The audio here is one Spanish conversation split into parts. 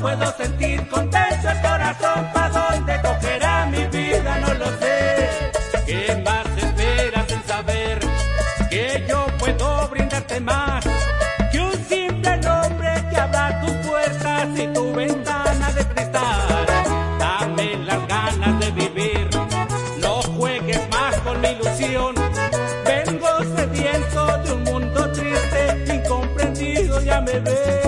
puedo sentir contento el corazón. ¿Pa' dónde cogerá mi vida? No lo sé. ¿Qué más esperas en saber que yo puedo brindarte más que un simple nombre que abra tus puertas y tu ventana de cristal? Dame las ganas de vivir, no juegues más con mi ilusión. Vengo sediento de un mundo triste, incomprendido, ya me ves.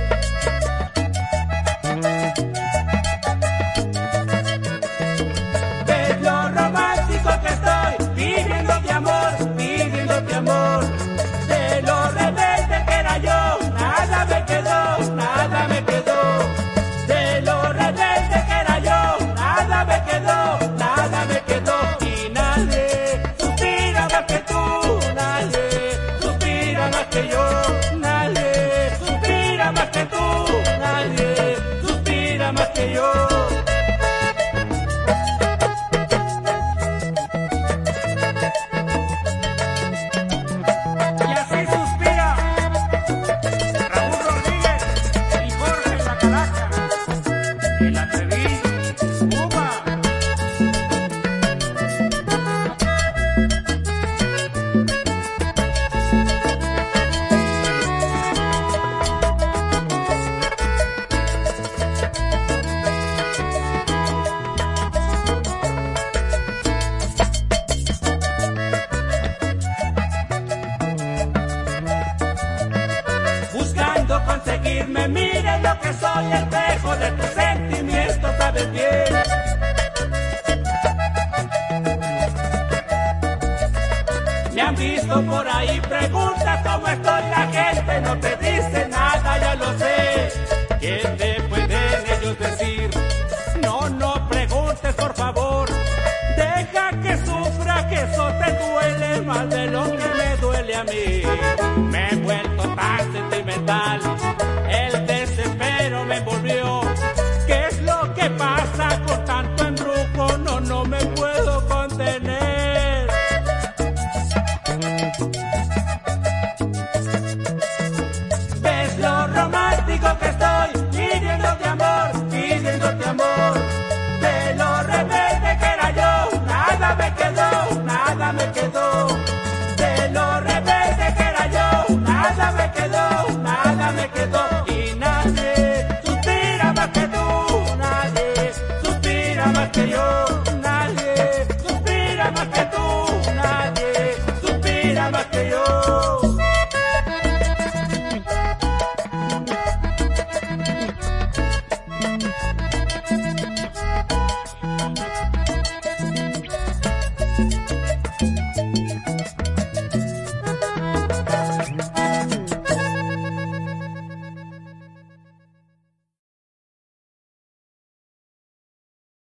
Ves lo romántico que estoy, pidiéndote amor. De lo rebelde que era yo, nada me quedó, nada me quedó. De lo rebelde que era yo, nada me quedó, nada me quedó. Y nadie suspira más que tú, nadie suspira más que yo, nadie suspira más que tú, nadie suspira más que yo. Y así suspira Raúl Rodríguez y Jorge La Calaca, el atrevido, Cuba. Buscando conseguirme, miren lo que soy, espejo de tus sentimientos, sabes bien. Me han visto por ahí, preguntas cómo estoy, la gente no te dice nada, ya lo sé. ¿Qué te pueden ellos decir? No preguntes, por favor. Deja que sufra, que eso te duele más de lo que me duele a mí. Me he vuelto tan sentimental